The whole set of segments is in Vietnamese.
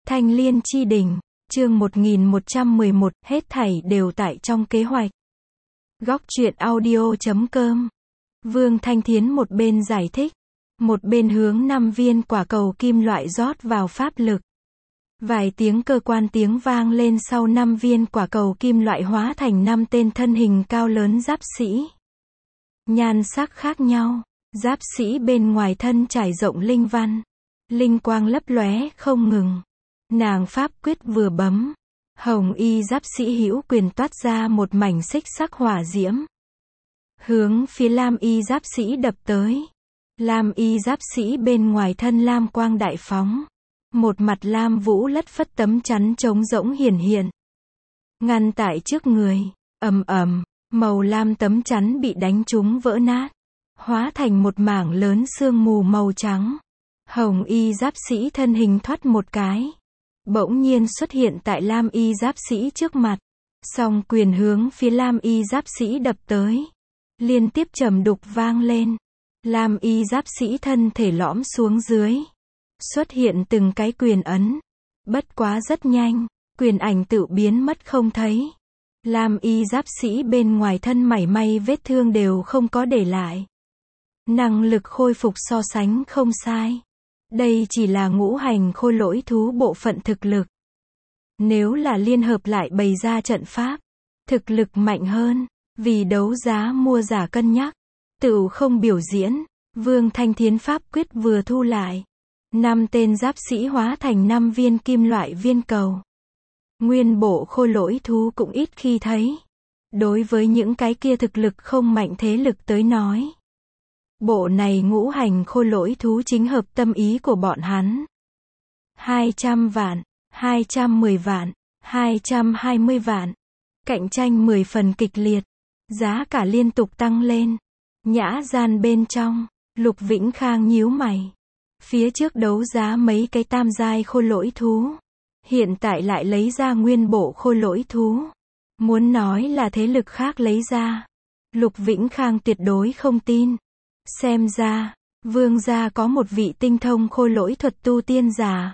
Thanh Liên Chi Đỉnh, chương 1111, hết thảy đều tại trong kế hoạch. Góc truyện audio.com. Vương Thanh Thiến một bên giải thích, một bên hướng 5 viên quả cầu kim loại rót vào pháp lực. Vài tiếng cơ quan tiếng vang lên sau 5 viên quả cầu kim loại hóa thành 5 tên thân hình cao lớn giáp sĩ. Nhan sắc khác nhau, giáp sĩ bên ngoài thân trải rộng linh văn, linh quang lấp lóe không ngừng. Nàng pháp quyết vừa bấm, hồng y giáp sĩ hữu quyền toát ra một mảnh xích sắc hỏa diễm, hướng phía lam y giáp sĩ đập tới. Lam y giáp sĩ bên ngoài thân lam quang đại phóng, một mặt lam vũ lất phất tấm chắn trống rỗng hiển hiện, ngăn tại trước người. Ầm ầm, màu lam tấm chắn bị đánh trúng vỡ nát, hóa thành một mảng lớn sương mù màu trắng. Hồng y giáp sĩ thân hình thoát một cái, bỗng nhiên xuất hiện tại lam y giáp sĩ trước mặt, song quyền hướng phía lam y giáp sĩ đập tới, liên tiếp trầm đục vang lên. Lam y giáp sĩ thân thể lõm xuống dưới, xuất hiện từng cái quyền ấn, bất quá rất nhanh, quyền ảnh tự biến mất không thấy. Lam y giáp sĩ bên ngoài thân mảy may vết thương đều không có để lại. Năng lực khôi phục so sánh không sai. Đây chỉ là ngũ hành khôi lỗi thú bộ phận thực lực. Nếu là liên hợp lại bày ra trận pháp, thực lực mạnh hơn, vì đấu giá mua giả cân nhắc, tự không biểu diễn. Vương Thanh Thiến pháp quyết vừa thu lại, 5 tên giáp sĩ hóa thành 5 viên kim loại viên cầu. Nguyên bộ khôi lỗi thú cũng ít khi thấy. Đối với những cái kia thực lực không mạnh thế lực tới nói, bộ này ngũ hành khôi lỗi thú chính hợp tâm ý của bọn hắn. 200 vạn, 210 vạn, 220 vạn. Cạnh tranh 10 phần kịch liệt, giá cả liên tục tăng lên. Nhã gian bên trong, Lục Vĩnh Khang nhíu mày. Phía trước đấu giá mấy cái tam giai khôi lỗi thú, hiện tại lại lấy ra nguyên bộ khôi lỗi thú. Muốn nói là thế lực khác lấy ra, Lục Vĩnh Khang tuyệt đối không tin. Xem ra, Vương gia có một vị tinh thông khôi lỗi thuật tu tiên giả.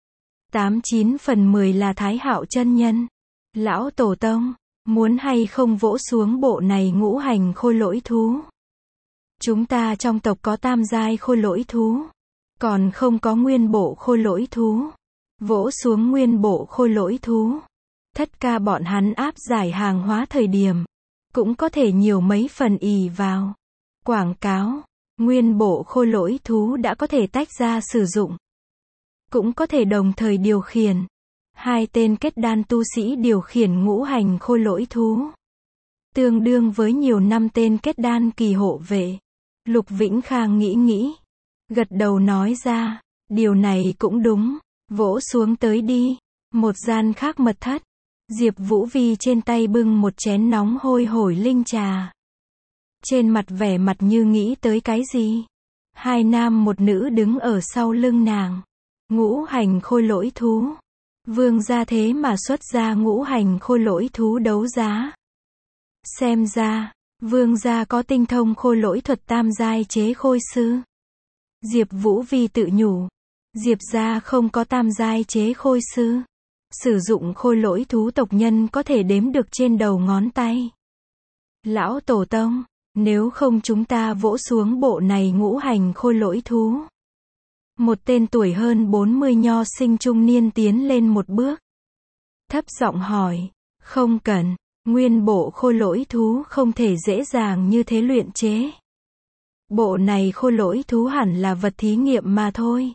89 phần 10 là Thái Hạo chân nhân. Lão tổ tông, muốn hay không vỗ xuống bộ này ngũ hành khôi lỗi thú? Chúng ta trong tộc có tam giai khôi lỗi thú, còn không có nguyên bộ khôi lỗi thú. Vỗ xuống nguyên bộ khôi lỗi thú, Thất ca bọn hắn áp giải hàng hóa thời điểm, cũng có thể nhiều mấy phần ỷ vào. Quảng cáo, nguyên bộ khôi lỗi thú đã có thể tách ra sử dụng, cũng có thể đồng thời điều khiển. 2 tên kết đan tu sĩ điều khiển ngũ hành khôi lỗi thú, tương đương với nhiều 5 tên kết đan kỳ hộ vệ. Lục Vĩnh Khang nghĩ, gật đầu nói ra, điều này cũng đúng, vỗ xuống tới đi. Một gian khác mật thất, Diệp Vũ Vi trên tay bưng một chén nóng hôi hổi linh trà. Trên mặt vẻ mặt như nghĩ tới cái gì. 2 nam một nữ đứng ở sau lưng nàng. Ngũ hành khôi lỗi thú. Vương gia thế mà xuất ra ngũ hành khôi lỗi thú đấu giá. Xem ra, Vương gia có tinh thông khôi lỗi thuật tam giai chế khôi sư. Diệp Vũ Vi tự nhủ, Diệp gia không có tam giai chế khôi sư. Sử dụng khôi lỗi thú tộc nhân có thể đếm được trên đầu ngón tay. Lão tổ tông, nếu không chúng ta vỗ xuống bộ này ngũ hành khôi lỗi thú. Một tên tuổi hơn 40 nho sinh trung niên tiến lên một bước, thấp giọng hỏi, không cần, nguyên bộ khôi lỗi thú không thể dễ dàng như thế luyện chế. Bộ này khôi lỗi thú hẳn là vật thí nghiệm mà thôi.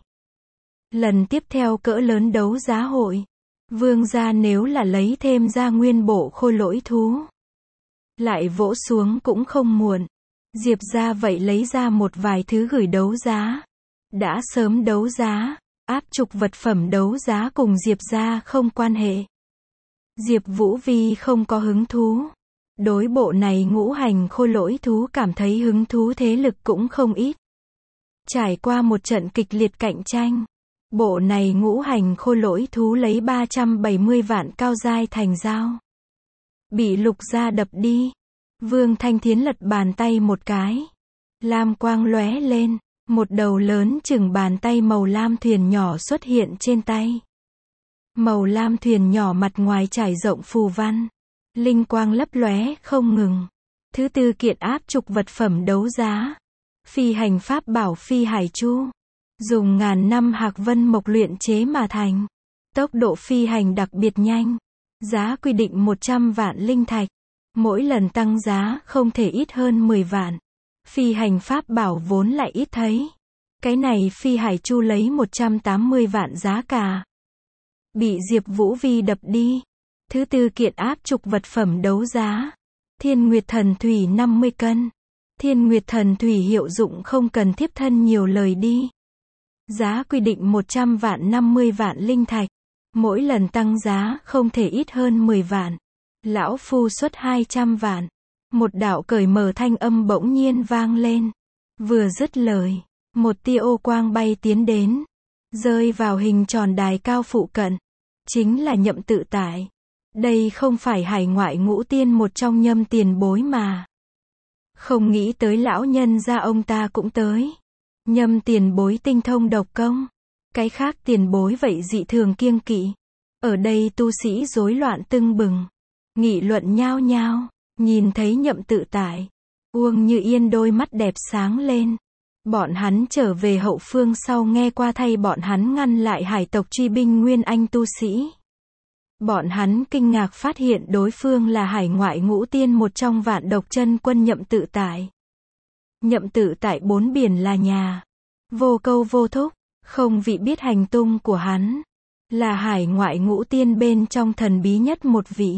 Lần tiếp theo cỡ lớn đấu giá hội, Vương gia nếu là lấy thêm ra nguyên bộ khôi lỗi thú, lại vỗ xuống cũng không muộn. Diệp gia vậy lấy ra một vài thứ gửi đấu giá. Đã sớm đấu giá, áp trục vật phẩm đấu giá cùng Diệp gia không quan hệ. Diệp Vũ Vi không có hứng thú. Đối bộ này ngũ hành khôi lỗi thú cảm thấy hứng thú thế lực cũng không ít. Trải qua một trận kịch liệt cạnh tranh, bộ này ngũ hành khôi lỗi thú lấy 370 vạn cao giai thành giao. Bị Lục gia đập đi. Vương Thanh Thiến lật bàn tay một cái. Lam quang lóe lên, một đầu lớn chừng bàn tay màu lam thuyền nhỏ xuất hiện trên tay. Màu lam thuyền nhỏ mặt ngoài trải rộng phù văn. Linh quang lấp lóe không ngừng. Thứ tư kiện áp trục vật phẩm đấu giá. Phi hành pháp bảo phi hải chu. Dùng ngàn năm hạc vân mộc luyện chế mà thành. Tốc độ phi hành đặc biệt nhanh. Giá quy định 100 vạn linh thạch. Mỗi lần tăng giá không thể ít hơn 10 vạn. Phi hành pháp bảo vốn lại ít thấy. Cái này phi hải chu lấy 180 vạn giá cả. Bị Diệp Vũ Vi đập đi. Thứ tư kiện áp trục vật phẩm đấu giá. Thiên Nguyệt Thần Thủy 50 cân. Thiên Nguyệt Thần Thủy hiệu dụng không cần thiếp thân nhiều lời đi. Giá quy định 100 vạn 50 vạn linh thạch. Mỗi lần tăng giá không thể ít hơn 10 vạn. Lão phu xuất 200 vạn. Một đạo cởi mở thanh âm bỗng nhiên vang lên. Vừa dứt lời, một tia ô quang bay tiến đến, rơi vào hình tròn đài cao phụ cận. Chính là Nhậm Tự Tại. Đây không phải hải ngoại ngũ tiên một trong Nhâm tiền bối mà. Không nghĩ tới lão nhân gia ông ta cũng tới. Nhâm tiền bối tinh thông độc công. Cái khác tiền bối vậy dị thường kiêng kỵ. Ở đây tu sĩ rối loạn tưng bừng. Nghị luận nhao nhao. Nhìn thấy Nhậm Tự Tại. Uông Như Yên đôi mắt đẹp sáng lên. Bọn hắn trở về hậu phương sau nghe qua thay bọn hắn ngăn lại hải tộc truy binh Nguyên Anh tu sĩ. Bọn hắn kinh ngạc phát hiện đối phương là hải ngoại ngũ tiên một trong vạn độc chân quân Nhậm Tự Tại. Nhậm Tự Tại bốn biển là nhà. Vô câu vô thúc, không vị biết hành tung của hắn. Là hải ngoại ngũ tiên bên trong thần bí nhất một vị.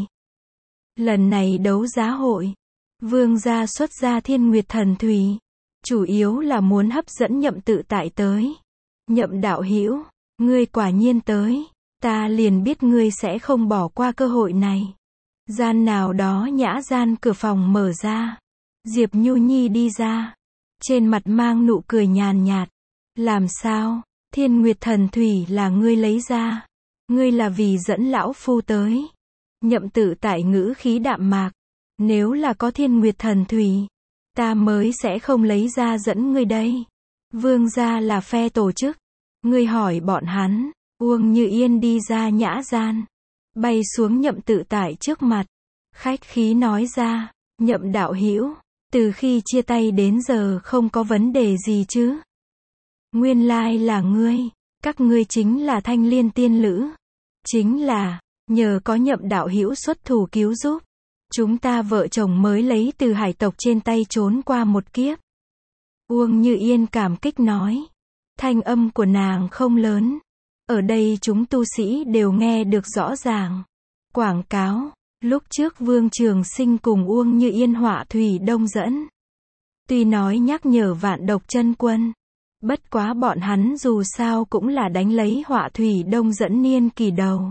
Lần này đấu giá hội, Vương gia xuất ra Thiên Nguyệt Thần Thủy. Chủ yếu là muốn hấp dẫn Nhậm Tự Tại tới. Nhậm đạo hữu, ngươi quả nhiên tới. Ta liền biết ngươi sẽ không bỏ qua cơ hội này. Gian nào đó nhã gian cửa phòng mở ra. Diệp Nhu Nhi đi ra. Trên mặt mang nụ cười nhàn nhạt. Làm sao, Thiên Nguyệt Thần Thủy là ngươi lấy ra. Ngươi là vì dẫn lão phu tới. Nhậm Tự Tại ngữ khí đạm mạc. Nếu là có Thiên Nguyệt Thần Thủy, ta mới sẽ không lấy ra dẫn ngươi đây. Vương gia là phe tổ chức. Ngươi hỏi bọn hắn. Uông Như Yên đi ra nhã gian. Bay xuống Nhậm Tự Tại trước mặt. Khách khí nói ra. Nhậm đạo hữu, từ khi chia tay đến giờ không có vấn đề gì chứ. Nguyên lai là ngươi. Các ngươi chính là Thanh Liên tiên lữ. Chính là, nhờ có Nhậm đạo hữu xuất thủ cứu giúp. Chúng ta vợ chồng mới lấy từ hải tộc trên tay trốn qua một kiếp. Uông Như Yên cảm kích nói. Thanh âm của nàng không lớn. Ở đây chúng tu sĩ đều nghe được rõ ràng. Quảng cáo. Lúc trước Vương Trường Sinh cùng Uông Như Yên họa thủy đông dẫn. Tuy nói nhắc nhở vạn độc chân quân. Bất quá bọn hắn dù sao cũng là đánh lấy họa thủy đông dẫn niên kỳ đầu.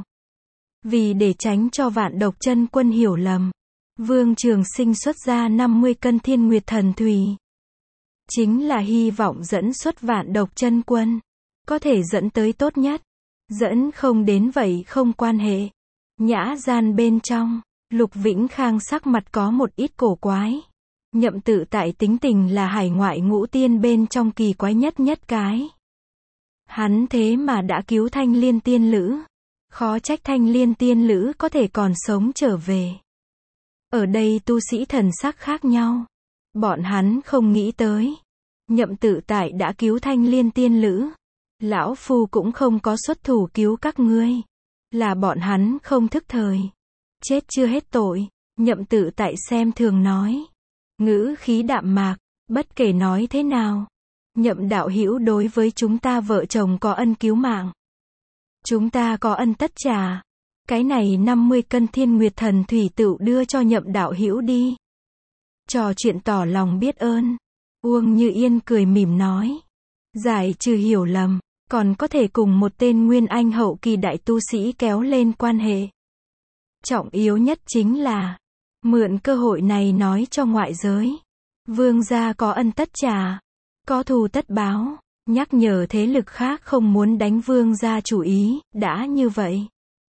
Vì để tránh cho vạn độc chân quân hiểu lầm. Vương Trường Sinh xuất ra 50 cân Thiên Nguyệt Thần Thủy. Chính là hy vọng dẫn xuất vạn độc chân quân. Có thể dẫn tới tốt nhất. Dẫn không đến vậy không quan hệ. Nhã gian bên trong, Lục Vĩnh Khang sắc mặt có một ít cổ quái. Nhậm Tự Tại tính tình là hải ngoại ngũ tiên bên trong kỳ quái nhất cái. Hắn thế mà đã cứu Thanh Liên tiên lữ. Khó trách Thanh Liên tiên lữ có thể còn sống trở về. Ở đây tu sĩ thần sắc khác nhau. Bọn hắn không nghĩ tới. Nhậm Tự Tại đã cứu Thanh Liên tiên lữ. Lão phu cũng không có xuất thủ cứu các ngươi. Là bọn hắn không thức thời. Chết chưa hết tội. Nhậm Tự Tại xem thường nói. Ngữ khí đạm mạc. Bất kể nói thế nào. Nhậm đạo hữu đối với chúng ta vợ chồng có ân cứu mạng. Chúng ta có ân tất trả. Cái này 50 cân Thiên Nguyệt Thần Thủy tựu đưa cho Nhậm đạo hữu đi. Trò chuyện tỏ lòng biết ơn. Uông Như Yên cười mỉm nói. Giải trừ hiểu lầm. Còn có thể cùng một tên Nguyên Anh hậu kỳ đại tu sĩ kéo lên quan hệ. Trọng yếu nhất chính là mượn cơ hội này nói cho ngoại giới. Vương gia có ân tất trả. Có thù tất báo. Nhắc nhở thế lực khác không muốn đánh vương gia chủ ý. Đã như vậy,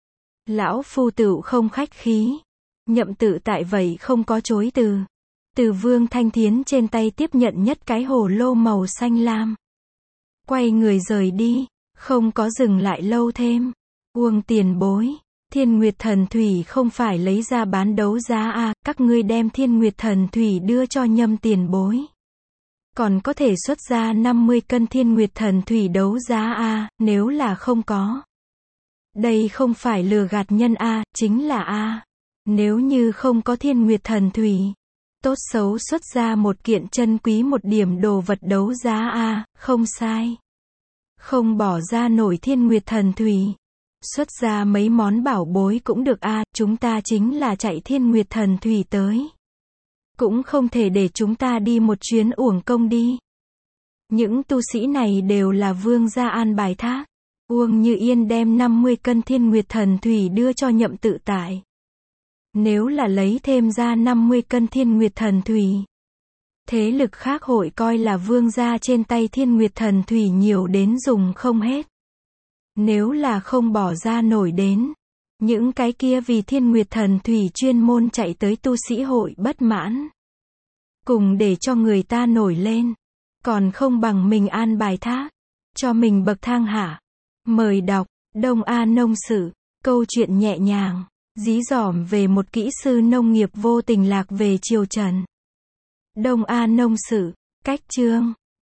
lão phu tựu không khách khí. Nhậm Tự Tại vậy không có chối từ. Từ Vương Thanh Thiến trên tay tiếp nhận nhất cái hồ lô màu xanh lam. Quay người rời đi. Không có dừng lại lâu thêm. Uông tiền bối. Thiên Nguyệt Thần Thủy không phải lấy ra bán đấu giá à, các ngươi đem Thiên Nguyệt Thần Thủy đưa cho Nhâm tiền bối. Còn có thể xuất ra 50 cân Thiên Nguyệt Thần Thủy đấu giá à, nếu là không có. Đây không phải lừa gạt nhân à, chính là à. Nếu như không có Thiên Nguyệt Thần Thủy, tốt xấu xuất ra một kiện chân quý một điểm đồ vật đấu giá à, không sai. Không bỏ ra nổi Thiên Nguyệt Thần Thủy. Xuất ra mấy món bảo bối cũng được à, chúng ta chính là chạy Thiên Nguyệt Thần Thủy tới. Cũng không thể để chúng ta đi một chuyến uổng công đi. Những tu sĩ này đều là vương gia an bài thác. Uông Như Yên đem 50 cân Thiên Nguyệt Thần Thủy đưa cho Nhậm Tự Tại. Nếu là lấy thêm ra 50 cân Thiên Nguyệt Thần Thủy, thế lực khác hội coi là vương gia trên tay Thiên Nguyệt Thần Thủy nhiều đến dùng không hết. Nếu là không bỏ ra nổi đến, những cái kia vì Thiên Nguyệt Thần Thủy chuyên môn chạy tới tu sĩ hội bất mãn. Cùng để cho người ta nổi lên, còn không bằng mình an bài thác, cho mình bậc thang hạ. Mời đọc, Đông A Nông Sự, câu chuyện nhẹ nhàng, dí dỏm về một kỹ sư nông nghiệp vô tình lạc về triều Trần. Đông A Nông Sự, cách chương.